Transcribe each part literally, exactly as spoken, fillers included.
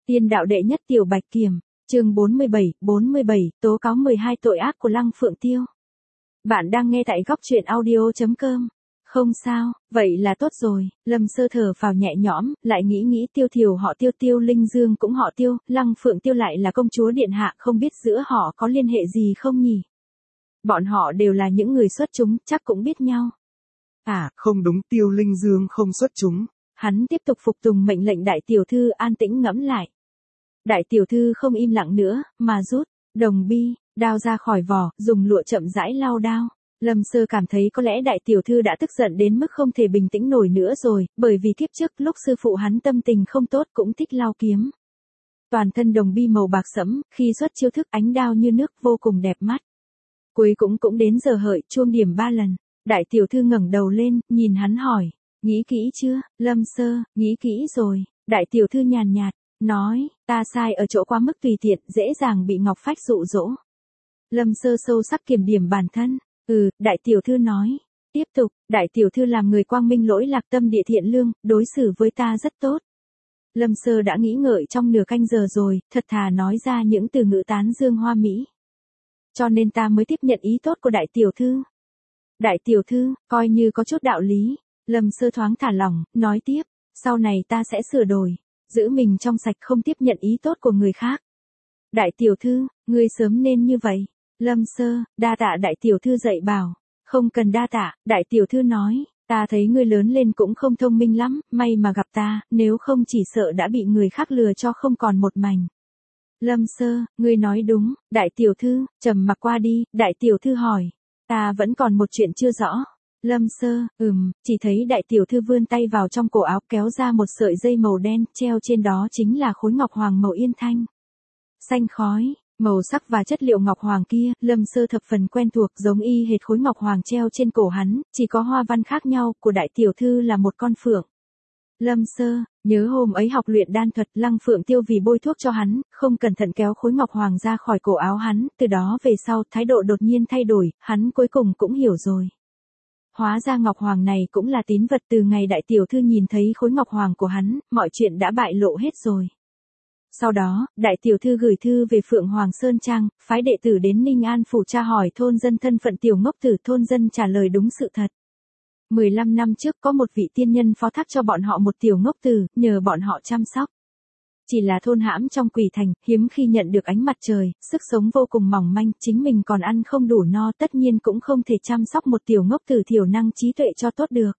Tiên đạo đệ nhất tiểu bạch kiểm, chương bốn mươi bảy, bốn mươi bảy, tố cáo mười hai tội ác của Lăng Phượng Tiêu. Bạn đang nghe tại góc truyện audio chấm com. Không sao, vậy là tốt rồi, Lâm Sơ thở phào nhẹ nhõm, lại nghĩ nghĩ Tiêu Thiều họ Tiêu, Tiêu Linh Dương cũng họ Tiêu, Lăng Phượng Tiêu lại là công chúa điện hạ, không biết giữa họ có liên hệ gì không nhỉ? Bọn họ đều là những người xuất chúng, chắc cũng biết nhau. À, không đúng, Tiêu Linh Dương không xuất chúng. Hắn tiếp tục phục tùng mệnh lệnh đại tiểu thư, an tĩnh ngẫm lại. Đại tiểu thư không im lặng nữa, mà rút đồng bi, đao ra khỏi vỏ, dùng lụa chậm rãi lau đao. Lâm Sơ cảm thấy có lẽ đại tiểu thư đã tức giận đến mức không thể bình tĩnh nổi nữa rồi, bởi vì kiếp trước lúc sư phụ hắn tâm tình không tốt cũng thích lau kiếm. Toàn thân đồng bi màu bạc sẫm, khi xuất chiêu thức ánh đao như nước vô cùng đẹp mắt. Cuối cũng cũng đến giờ hợi, chuông điểm ba lần. Đại tiểu thư ngẩng đầu lên, nhìn hắn hỏi, nghĩ kỹ chưa? Lâm Sơ, nghĩ kỹ rồi. Đại tiểu thư nhàn nhạt, nói, ta sai ở chỗ quá mức tùy tiện, dễ dàng bị Ngọc Phách dụ dỗ. Lâm Sơ sâu sắc kiểm điểm bản thân. Ừ, đại tiểu thư nói. Tiếp tục, đại tiểu thư làm người quang minh lỗi lạc, tâm địa thiện lương, đối xử với ta rất tốt. Lâm Sơ đã nghĩ ngợi trong nửa canh giờ rồi, thật thà nói ra những từ ngữ tán dương hoa mỹ. Cho nên ta mới tiếp nhận ý tốt của đại tiểu thư. Đại tiểu thư, coi như có chút đạo lý. Lâm Sơ thoáng thả lỏng, nói tiếp, sau này ta sẽ sửa đổi, giữ mình trong sạch, không tiếp nhận ý tốt của người khác. Đại tiểu thư, ngươi sớm nên như vậy. Lâm Sơ, đa tạ đại tiểu thư dạy bảo. Không cần đa tạ, đại tiểu thư nói, ta thấy ngươi lớn lên cũng không thông minh lắm, may mà gặp ta, nếu không chỉ sợ đã bị người khác lừa cho không còn một mảnh. Lâm Sơ, ngươi nói đúng, đại tiểu thư, trầm mặc qua đi, đại tiểu thư hỏi, ta vẫn còn một chuyện chưa rõ. Lâm Sơ, ừm, chỉ thấy đại tiểu thư vươn tay vào trong cổ áo kéo ra một sợi dây màu đen, treo trên đó chính là khối ngọc hoàng màu yên thanh. Xanh khói, màu sắc và chất liệu ngọc hoàng kia, Lâm Sơ thập phần quen thuộc, giống y hệt khối ngọc hoàng treo trên cổ hắn, chỉ có hoa văn khác nhau, của đại tiểu thư là một con phượng. Lâm Sơ, nhớ hôm ấy học luyện đan thuật, Lăng Phượng Tiêu vì bôi thuốc cho hắn, không cẩn thận kéo khối ngọc hoàng ra khỏi cổ áo hắn, từ đó về sau, thái độ đột nhiên thay đổi, hắn cuối cùng cũng hiểu rồi. Hóa ra ngọc hoàng này cũng là tín vật, từ ngày đại tiểu thư nhìn thấy khối ngọc hoàng của hắn, mọi chuyện đã bại lộ hết rồi. Sau đó, đại tiểu thư gửi thư về Phượng Hoàng Sơn Trang, phái đệ tử đến Ninh An phủ tra hỏi thôn dân thân phận tiểu ngốc tử, thôn dân trả lời đúng sự thật. mười lăm năm trước có một vị tiên nhân phó thác cho bọn họ một tiểu ngốc tử, nhờ bọn họ chăm sóc. Chỉ là thôn hãm trong quỷ thành, hiếm khi nhận được ánh mặt trời, sức sống vô cùng mỏng manh, chính mình còn ăn không đủ no, tất nhiên cũng không thể chăm sóc một tiểu ngốc tử thiểu năng trí tuệ cho tốt được.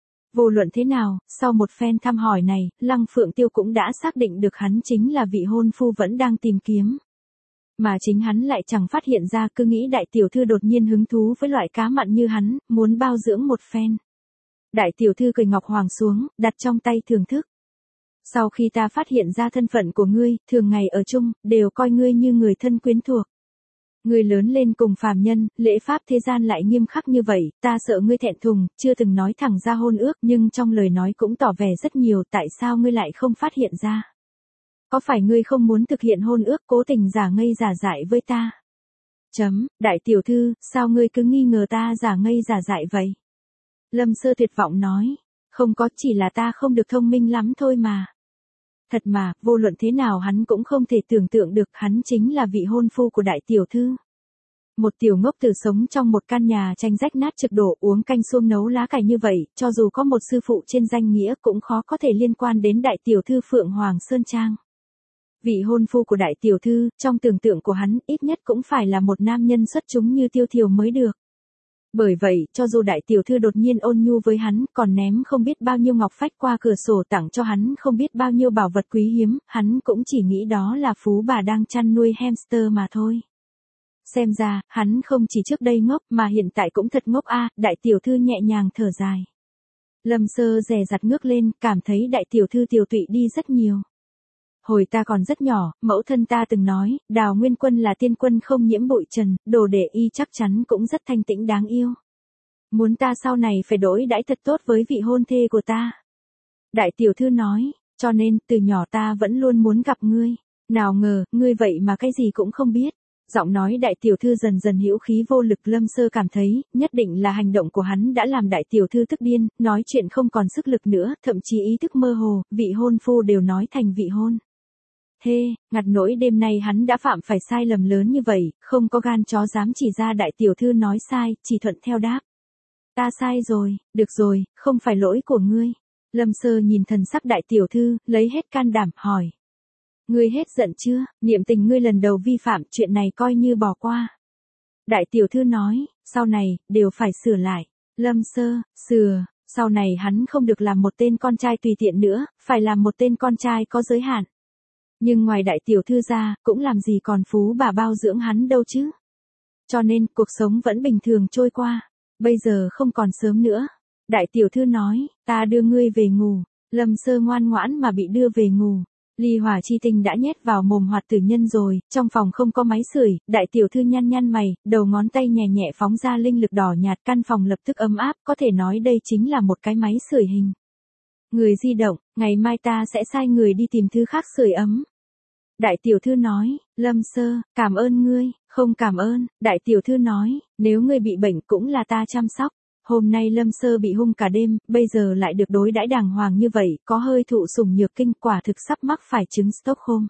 Vô luận thế nào, sau một phen thăm hỏi này, Lăng Phượng Tiêu cũng đã xác định được hắn chính là vị hôn phu vẫn đang tìm kiếm. Mà chính hắn lại chẳng phát hiện ra, cứ nghĩ đại tiểu thư đột nhiên hứng thú với loại cá mặn như hắn, muốn bao dưỡng một phen. Đại tiểu thư cười ngọc hoàng xuống, đặt trong tay thưởng thức. Sau khi ta phát hiện ra thân phận của ngươi, thường ngày ở chung, đều coi ngươi như người thân quyến thuộc. Ngươi lớn lên cùng phàm nhân, lễ pháp thế gian lại nghiêm khắc như vậy, ta sợ ngươi thẹn thùng, chưa từng nói thẳng ra hôn ước, nhưng trong lời nói cũng tỏ vẻ rất nhiều, tại sao ngươi lại không phát hiện ra? Có phải ngươi không muốn thực hiện hôn ước, cố tình giả ngây giả dại với ta? Chấm, đại tiểu thư, sao ngươi cứ nghi ngờ ta giả ngây giả dại vậy? Lâm Sơ tuyệt vọng nói, không có, chỉ là ta không được thông minh lắm thôi mà. Thật mà, vô luận thế nào hắn cũng không thể tưởng tượng được hắn chính là vị hôn phu của đại tiểu thư. Một tiểu ngốc tử sống trong một căn nhà tranh rách nát trực đổ, uống canh xuông nấu lá cải như vậy, cho dù có một sư phụ trên danh nghĩa cũng khó có thể liên quan đến đại tiểu thư Phượng Hoàng Sơn Trang. Vị hôn phu của đại tiểu thư, trong tưởng tượng của hắn, ít nhất cũng phải là một nam nhân xuất chúng như Tiêu Thiều mới được. Bởi vậy, cho dù đại tiểu thư đột nhiên ôn nhu với hắn, còn ném không biết bao nhiêu ngọc phách qua cửa sổ tặng cho hắn không biết bao nhiêu bảo vật quý hiếm, hắn cũng chỉ nghĩ đó là phú bà đang chăn nuôi hamster mà thôi. Xem ra, hắn không chỉ trước đây ngốc mà hiện tại cũng thật ngốc a. Đại tiểu thư nhẹ nhàng thở dài. Lâm Sơ dè dặt ngước lên, cảm thấy đại tiểu thư tiều tụy đi rất nhiều. Hồi ta còn rất nhỏ, mẫu thân ta từng nói, Đào Nguyên Quân là tiên quân không nhiễm bụi trần, đồ đệ y chắc chắn cũng rất thanh tĩnh đáng yêu. Muốn ta sau này phải đối đãi thật tốt với vị hôn thê của ta. Đại tiểu thư nói, cho nên, từ nhỏ ta vẫn luôn muốn gặp ngươi. Nào ngờ, ngươi vậy mà cái gì cũng không biết. Giọng nói đại tiểu thư dần dần hữu khí vô lực. Lâm Sơ cảm thấy, nhất định là hành động của hắn đã làm đại tiểu thư tức điên, nói chuyện không còn sức lực nữa, thậm chí ý thức mơ hồ, vị hôn phu đều nói thành vị hôn. thê, ngặt nỗi đêm nay hắn đã phạm phải sai lầm lớn như vậy, không có gan chó dám chỉ ra đại tiểu thư nói sai, chỉ thuận theo đáp. Ta sai rồi, được rồi, không phải lỗi của ngươi. Lâm Sơ nhìn thần sắc đại tiểu thư, lấy hết can đảm, hỏi. Ngươi hết giận chưa, niệm tình ngươi lần đầu vi phạm, chuyện này coi như bỏ qua. Đại tiểu thư nói, sau này, đều phải sửa lại. Lâm Sơ, sửa, sau này hắn không được làm một tên con trai tùy tiện nữa, phải làm một tên con trai có giới hạn. Nhưng ngoài đại tiểu thư ra, cũng làm gì còn phú bà bao dưỡng hắn đâu chứ. Cho nên, cuộc sống vẫn bình thường trôi qua. Bây giờ không còn sớm nữa. Đại tiểu thư nói, ta đưa ngươi về ngủ. Lâm Sơ ngoan ngoãn mà bị đưa về ngủ. Ly hỏa chi tinh đã nhét vào mồm hoạt tử nhân rồi, trong phòng không có máy sưởi, đại tiểu thư nhăn nhăn mày, đầu ngón tay nhẹ nhẹ phóng ra linh lực đỏ nhạt, căn phòng lập tức ấm áp, có thể nói đây chính là một cái máy sưởi hình người di động, ngày mai ta sẽ sai người đi tìm thứ khác sưởi ấm. Đại tiểu thư nói, Lâm Sơ, cảm ơn ngươi, không cảm ơn, đại tiểu thư nói, nếu ngươi bị bệnh cũng là ta chăm sóc. Hôm nay Lâm Sơ bị hung cả đêm, bây giờ lại được đối đãi đàng hoàng như vậy, có hơi thụ sủng nhược kinh, quả thực sắp mắc phải chứng Stockholm.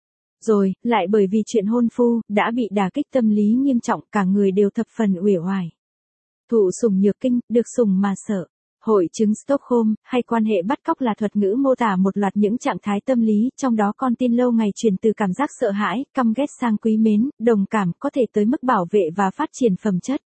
Rồi, lại bởi vì chuyện hôn phu, đã bị đả kích tâm lý nghiêm trọng, cả người đều thập phần uể oải. Thụ sủng nhược kinh, được sủng mà sợ. Hội chứng Stockholm, hay quan hệ bắt cóc là thuật ngữ mô tả một loạt những trạng thái tâm lý, trong đó con tin lâu ngày truyền từ cảm giác sợ hãi, căm ghét sang quý mến, đồng cảm, có thể tới mức bảo vệ và phát triển phẩm chất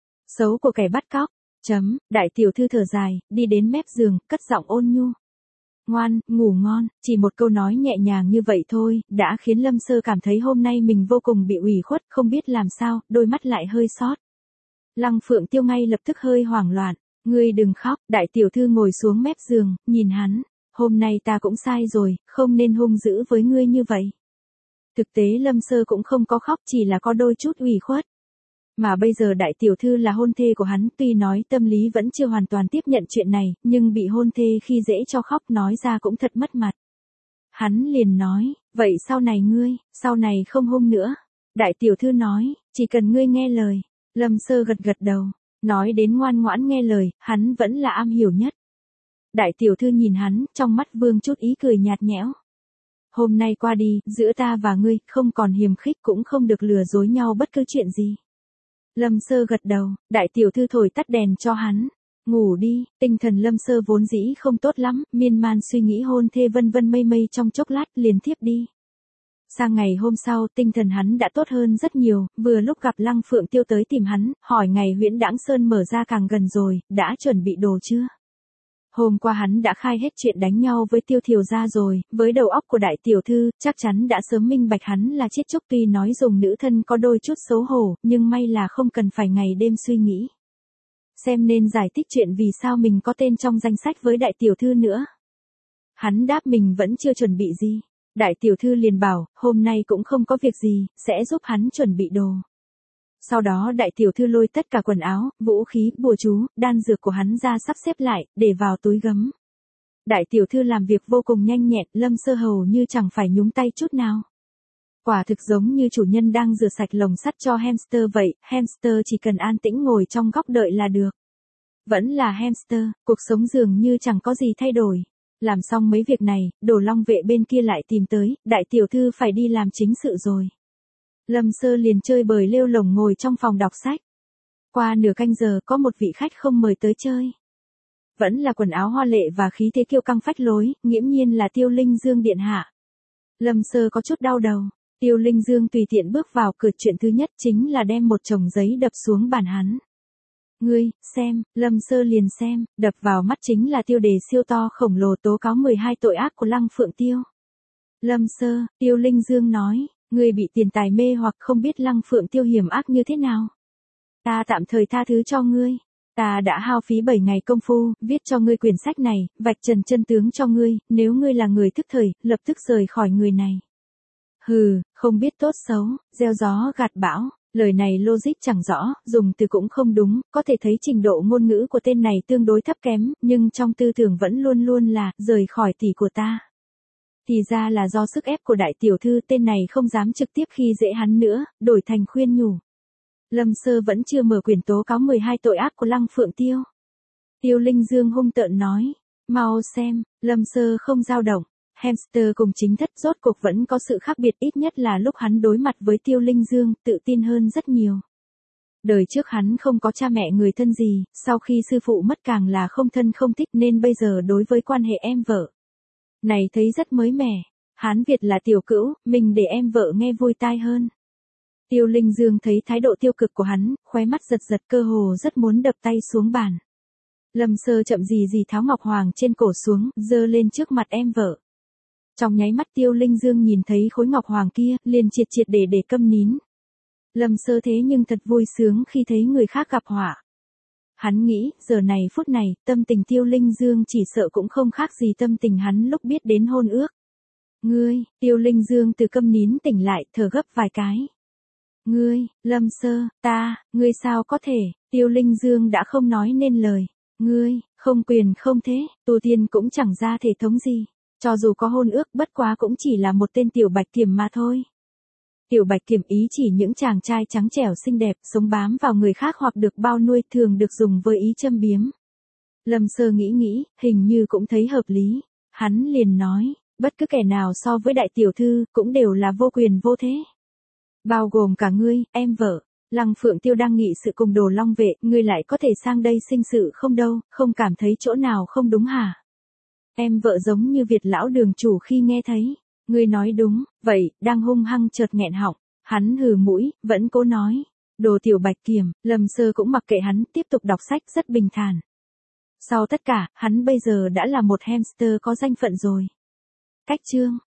xấu của kẻ bắt cóc. Chấm, đại tiểu thư thở dài, đi đến mép giường, cất giọng ôn nhu. Ngoan, ngủ ngon, chỉ một câu nói nhẹ nhàng như vậy thôi, đã khiến Lâm Sơ cảm thấy hôm nay mình vô cùng bị ủy khuất, không biết làm sao, đôi mắt lại hơi sót. Lăng Phượng Tiêu ngay lập tức hơi hoảng loạn. Ngươi đừng khóc, đại tiểu thư ngồi xuống mép giường, nhìn hắn. Hôm nay ta cũng sai rồi, không nên hung dữ với ngươi như vậy. Thực tế Lâm Sơ cũng không có khóc, chỉ là có đôi chút ủy khuất. Mà bây giờ đại tiểu thư là hôn thê của hắn, tuy nói tâm lý vẫn chưa hoàn toàn tiếp nhận chuyện này, nhưng bị hôn thê khi dễ cho khóc nói ra cũng thật mất mặt. Hắn liền nói, vậy sau này ngươi, sau này không hung nữa. Đại tiểu thư nói, chỉ cần ngươi nghe lời. Lâm Sơ gật gật đầu, nói đến ngoan ngoãn nghe lời, hắn vẫn là am hiểu nhất. Đại tiểu thư nhìn hắn, trong mắt vương chút ý cười nhạt nhẽo. Hôm nay qua đi, giữa ta và ngươi, không còn hiềm khích cũng không được lừa dối nhau bất cứ chuyện gì. Lâm Sơ gật đầu, đại tiểu thư thổi tắt đèn cho hắn. Ngủ đi, tinh thần Lâm Sơ vốn dĩ không tốt lắm, miên man suy nghĩ hôn thê vân vân mây mây trong chốc lát liền thiếp đi. Sang ngày hôm sau, tinh thần hắn đã tốt hơn rất nhiều, vừa lúc gặp Lăng Phượng Tiêu tới tìm hắn, hỏi ngày Huyễn Đãng Sơn mở ra càng gần rồi, đã chuẩn bị đồ chưa? Hôm qua hắn đã khai hết chuyện đánh nhau với Tiêu Thiều gia rồi, với đầu óc của đại tiểu thư, chắc chắn đã sớm minh bạch hắn là chiết trúc, tuy nói dùng nữ thân có đôi chút xấu hổ, nhưng may là không cần phải ngày đêm suy nghĩ. Xem nên giải thích chuyện vì sao mình có tên trong danh sách với đại tiểu thư nữa. Hắn đáp mình vẫn chưa chuẩn bị gì. Đại tiểu thư liền bảo, hôm nay cũng không có việc gì, sẽ giúp hắn chuẩn bị đồ. Sau đó đại tiểu thư lôi tất cả quần áo, vũ khí, bùa chú, đan dược của hắn ra sắp xếp lại, để vào túi gấm. Đại tiểu thư làm việc vô cùng nhanh nhẹn, Lâm Sơ hầu như chẳng phải nhúng tay chút nào. Quả thực giống như chủ nhân đang rửa sạch lồng sắt cho hamster vậy, hamster chỉ cần an tĩnh ngồi trong góc đợi là được. Vẫn là hamster, cuộc sống dường như chẳng có gì thay đổi. Làm xong mấy việc này, Đồ Long vệ bên kia lại tìm tới, đại tiểu thư phải đi làm chính sự rồi. Lâm Sơ liền chơi bời lêu lổng ngồi trong phòng đọc sách. Qua nửa canh giờ có một vị khách không mời tới chơi. Vẫn là quần áo hoa lệ và khí thế kiêu căng phách lối, nghiễm nhiên là Tiêu Linh Dương điện hạ. Lâm Sơ có chút đau đầu. Tiêu Linh Dương tùy tiện bước vào cửa, chuyện thứ nhất chính là đem một chồng giấy đập xuống bàn hắn. Ngươi, xem, Lâm Sơ liền xem, đập vào mắt chính là tiêu đề siêu to khổng lồ tố cáo mười hai tội ác của Lăng Phượng Tiêu. Lâm Sơ, Tiêu Linh Dương nói, ngươi bị tiền tài mê hoặc không biết Lăng Phượng Tiêu hiểm ác như thế nào. Ta tạm thời tha thứ cho ngươi. Ta đã hao phí bảy ngày công phu, viết cho ngươi quyển sách này, vạch trần chân tướng cho ngươi, nếu ngươi là người thức thời, lập tức rời khỏi người này. Hừ, không biết tốt xấu, gieo gió gặt bão. Lời này logic chẳng rõ, dùng từ cũng không đúng, có thể thấy trình độ ngôn ngữ của tên này tương đối thấp kém, nhưng trong tư tưởng vẫn luôn luôn là, rời khỏi tỷ của ta. Thì ra là do sức ép của đại tiểu thư, tên này không dám trực tiếp khi dễ hắn nữa, đổi thành khuyên nhủ. Lâm Sơ vẫn chưa mở quyển tố cáo mười hai tội ác của Lăng Phượng Tiêu. Tiêu Linh Dương hung tợn nói, mau xem, Lâm Sơ không dao động, Hamster cùng chính thất rốt cuộc vẫn có sự khác biệt, ít nhất là lúc hắn đối mặt với Tiêu Linh Dương, tự tin hơn rất nhiều. Đời trước hắn không có cha mẹ người thân gì, sau khi sư phụ mất càng là không thân không thích, nên bây giờ đối với quan hệ em vợ này thấy rất mới mẻ. Hán Việt là tiểu cữu, mình để em vợ nghe vui tai hơn. Tiêu Linh Dương thấy thái độ tiêu cực của hắn, khóe mắt giật giật, cơ hồ rất muốn đập tay xuống bàn. Lâm Sơ chậm gì gì tháo ngọc hoàng trên cổ xuống, giơ lên trước mặt em vợ. Trong nháy mắt Tiêu Linh Dương nhìn thấy khối ngọc hoàng kia, liền triệt triệt để để câm nín. Lâm Sơ thế nhưng thật vui sướng khi thấy người khác gặp họa. Hắn nghĩ, giờ này phút này, tâm tình Tiêu Linh Dương chỉ sợ cũng không khác gì tâm tình hắn lúc biết đến hôn ước. Ngươi, Tiêu Linh Dương từ câm nín tỉnh lại, thở gấp vài cái. Ngươi, Lâm Sơ, ta, ngươi sao có thể, Tiêu Linh Dương đã không nói nên lời. Ngươi, không quyền không thế, tu tiên cũng chẳng ra thể thống gì. Cho dù có hôn ước bất quá cũng chỉ là một tên tiểu bạch kiểm mà thôi. Tiểu bạch kiểm ý chỉ những chàng trai trắng trẻo xinh đẹp, sống bám vào người khác hoặc được bao nuôi, thường được dùng với ý châm biếm. Lâm Sơ nghĩ nghĩ, hình như cũng thấy hợp lý. Hắn liền nói, bất cứ kẻ nào so với đại tiểu thư, cũng đều là vô quyền vô thế. Bao gồm cả ngươi, em vợ. Lăng Phượng Tiêu đang nghị sự cùng Đồ Long Vệ, ngươi lại có thể sang đây sinh sự không đâu, không cảm thấy chỗ nào không đúng hả? Em vợ giống như Việt lão đường chủ khi nghe thấy. Ngươi nói đúng, vậy, đang hung hăng chợt nghẹn họng. Hắn hừ mũi, vẫn cố nói. Đồ tiểu bạch kiểm, Lâm Sơ cũng mặc kệ hắn, tiếp tục đọc sách rất bình thản. Sau tất cả, hắn bây giờ đã là một hamster có danh phận rồi. Cách chương.